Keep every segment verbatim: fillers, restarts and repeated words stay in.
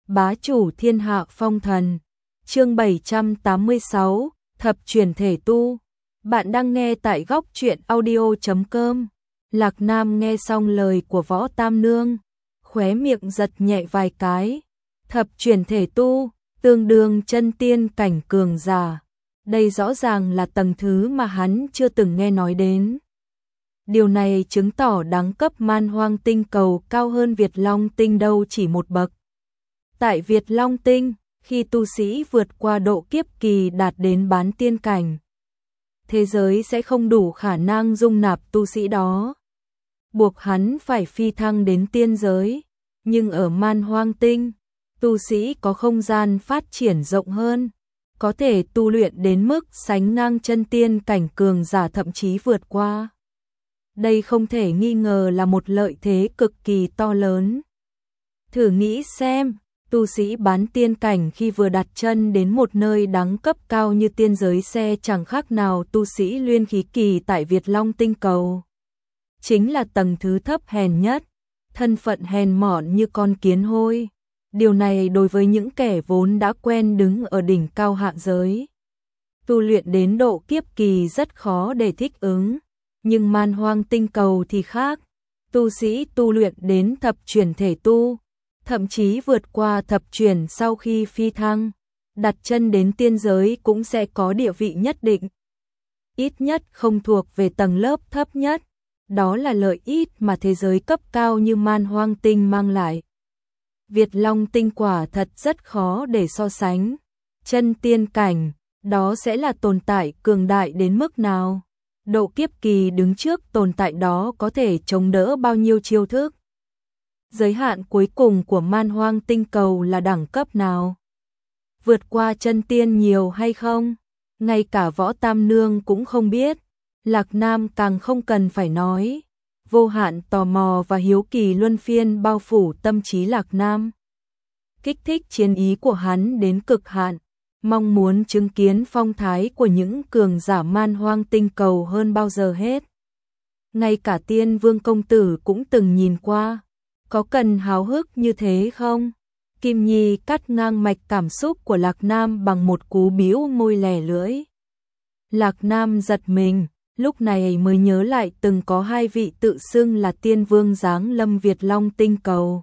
bá chủ thiên hạ phong thần. Chương bảy trăm tám mươi sáu, thập chuyển thể tu. Bạn đang nghe tại góc truyện audio chấm com. Lạc Nam nghe xong lời của Võ Tam Nương, khóe miệng giật nhẹ vài cái. Thập chuyển thể tu, tương đương chân tiên cảnh cường giả. Đây rõ ràng là tầng thứ mà hắn chưa từng nghe nói đến. Điều này chứng tỏ đẳng cấp Man Hoang tinh cầu cao hơn Việt Long tinh đâu chỉ một bậc. Tại Việt Long tinh, khi tu sĩ vượt qua độ kiếp kỳ đạt đến bán tiên cảnh, thế giới sẽ không đủ khả năng dung nạp tu sĩ đó, buộc hắn phải phi thăng đến tiên giới. Nhưng ở Man Hoang tinh, tu sĩ có không gian phát triển rộng hơn, có thể tu luyện đến mức sánh ngang chân tiên cảnh cường giả, thậm chí vượt qua. Đây không thể nghi ngờ là một lợi thế cực kỳ to lớn. Thử nghĩ xem, tu sĩ bán tiên cảnh khi vừa đặt chân đến một nơi đẳng cấp cao như tiên giới xe chẳng khác nào tu sĩ luyện khí kỳ tại Việt Long tinh cầu. Chính là tầng thứ thấp hèn nhất, thân phận hèn mọn như con kiến hôi. Điều này đối với những kẻ vốn đã quen đứng ở đỉnh cao hạ giới, tu luyện đến độ kiếp kỳ rất khó để thích ứng. Nhưng Man Hoang tinh cầu thì khác, tu sĩ tu luyện đến thập chuyển thể tu, thậm chí vượt qua thập chuyển sau khi phi thăng, đặt chân đến tiên giới cũng sẽ có địa vị nhất định. Ít nhất không thuộc về tầng lớp thấp nhất, đó là lợi ích mà thế giới cấp cao như Man Hoang tinh mang lại. Việt Long tinh quả thật rất khó để so sánh. Chân tiên cảnh, đó sẽ là tồn tại cường đại đến mức nào? Độ kiếp kỳ đứng trước tồn tại đó có thể chống đỡ bao nhiêu chiêu thức? Giới hạn cuối cùng của Man Hoang tinh cầu là đẳng cấp nào? Vượt qua chân tiên nhiều hay không? Ngay cả Võ Tam Nương cũng không biết. Lạc Nam càng không cần phải nói. Vô hạn tò mò và hiếu kỳ luân phiên bao phủ tâm trí Lạc Nam, kích thích chiến ý của hắn đến cực hạn, mong muốn chứng kiến phong thái của những cường giả Man Hoang tinh cầu hơn bao giờ hết. Ngay cả Tiên Vương công tử cũng từng nhìn qua, có cần háo hức như thế không? Kim Nhi cắt ngang mạch cảm xúc của Lạc Nam bằng một cú bĩu môi lẻ lưỡi. Lạc Nam giật mình, lúc này mới nhớ lại từng có hai vị tự xưng là Tiên Vương giáng lâm Việt Long tinh cầu,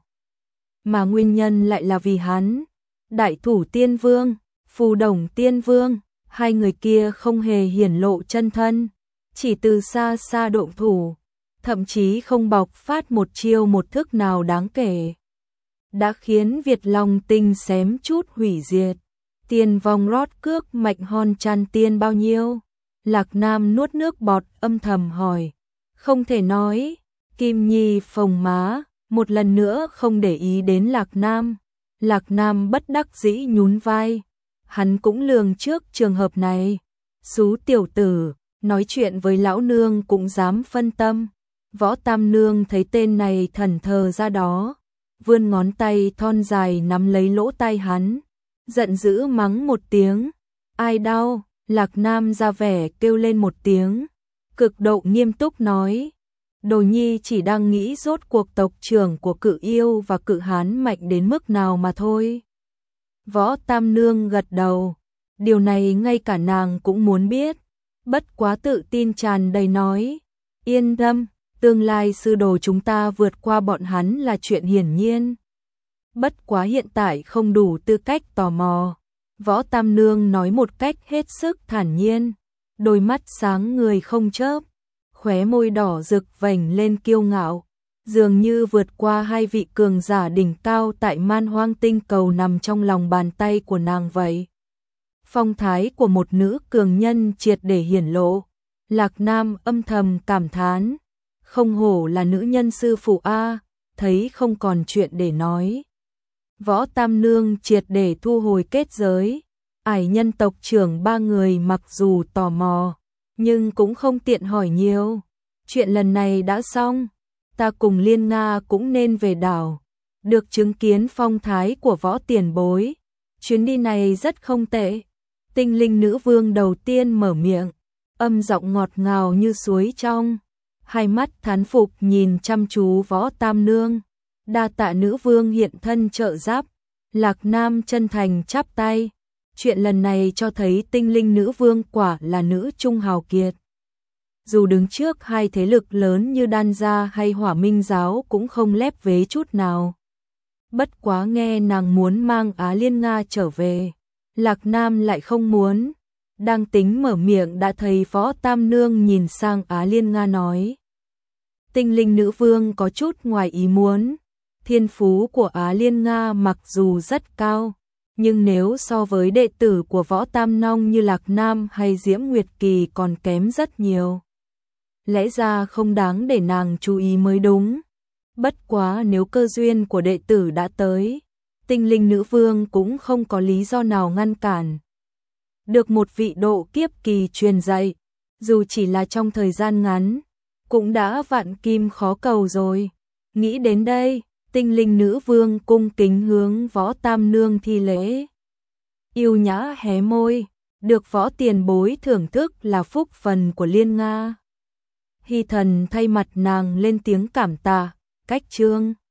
mà nguyên nhân lại là vì hắn. Đại Thủ Tiên Vương, Phù Đồng Tiên Vương, hai người kia không hề hiển lộ chân thân, chỉ từ xa xa động thủ, thậm chí không bộc phát một chiêu một thức nào đáng kể, đã khiến Việt Long tinh xém chút hủy diệt. Tiên vong rót cước mạch hòn tràn tiên bao nhiêu? Lạc Nam nuốt nước bọt âm thầm hỏi. Không thể nói. Kim Nhi phồng má, một lần nữa không để ý đến Lạc Nam. Lạc Nam bất đắc dĩ nhún vai. Hắn cũng lường trước trường hợp này. Xú tiểu tử, nói chuyện với lão nương cũng dám phân tâm. Võ Tam Nương thấy tên này thẫn thờ ra đó, vươn ngón tay thon dài nắm lấy lỗ tai hắn, giận dữ mắng một tiếng. Ai đau? Lạc Nam ra vẻ kêu lên một tiếng, cực độ nghiêm túc nói. Đồ nhi chỉ đang nghĩ rốt cuộc tộc trưởng của Cự Yêu và Cự Hán mạnh đến mức nào mà thôi. Võ Tam Nương gật đầu, điều này ngay cả nàng cũng muốn biết, bất quá tự tin tràn đầy nói. Yên tâm, tương lai sư đồ chúng ta vượt qua bọn hắn là chuyện hiển nhiên. Bất quá hiện tại không đủ tư cách tò mò. Võ Tam Nương nói một cách hết sức thản nhiên, đôi mắt sáng người không chớp, khóe môi đỏ rực vành lên kiêu ngạo, dường như vượt qua hai vị cường giả đỉnh cao tại Man Hoang tinh cầu nằm trong lòng bàn tay của nàng vậy. Phong thái của một nữ cường nhân triệt để hiển lộ. Lạc Nam âm thầm cảm thán, không hổ là nữ nhân sư phụ a, thấy không còn chuyện để nói. Võ Tam Nương triệt để thu hồi kết giới. Ải nhân tộc trưởng ba người mặc dù tò mò, nhưng cũng không tiện hỏi nhiều. Chuyện lần này đã xong, ta cùng Liên Nga cũng nên về đảo, được chứng kiến phong thái của Võ tiền bối. Chuyến đi này rất không tệ. Tinh linh nữ vương đầu tiên mở miệng, âm giọng ngọt ngào như suối trong, hai mắt thán phục nhìn chăm chú Võ Tam Nương. Đa tạ nữ vương hiện thân trợ giúp. Lạc Nam chân thành chắp tay. Chuyện lần này cho thấy tinh linh nữ vương quả là nữ trung hào kiệt. Dù đứng trước hai thế lực lớn như Đan Gia hay Hỏa Minh Giáo cũng không lép vế chút nào. Bất quá nghe nàng muốn mang Á Liên Nga trở về, Lạc Nam lại không muốn. Đang tính mở miệng đã thấy Võ Tam Nương nhìn sang Á Liên Nga nói. Tinh linh nữ vương có chút ngoài ý muốn. Thiên phú của Á Liên Nga mặc dù rất cao, nhưng nếu so với đệ tử của Võ Tam Nong như Lạc Nam hay Diễm Nguyệt Kỳ còn kém rất nhiều. Lẽ ra không đáng để nàng chú ý mới đúng. Bất quá nếu cơ duyên của đệ tử đã tới, tinh linh nữ vương cũng không có lý do nào ngăn cản. Được một vị độ kiếp kỳ truyền dạy, dù chỉ là trong thời gian ngắn, cũng đã vạn kim khó cầu rồi. Nghĩ đến đây, tinh linh nữ vương cung kính hướng Võ Tam Nương thi lễ. Yêu nhã hé môi, được Võ tiền bối thưởng thức là phúc phần của Liên Nga. Hy thần thay mặt nàng lên tiếng cảm tạ, cách trương.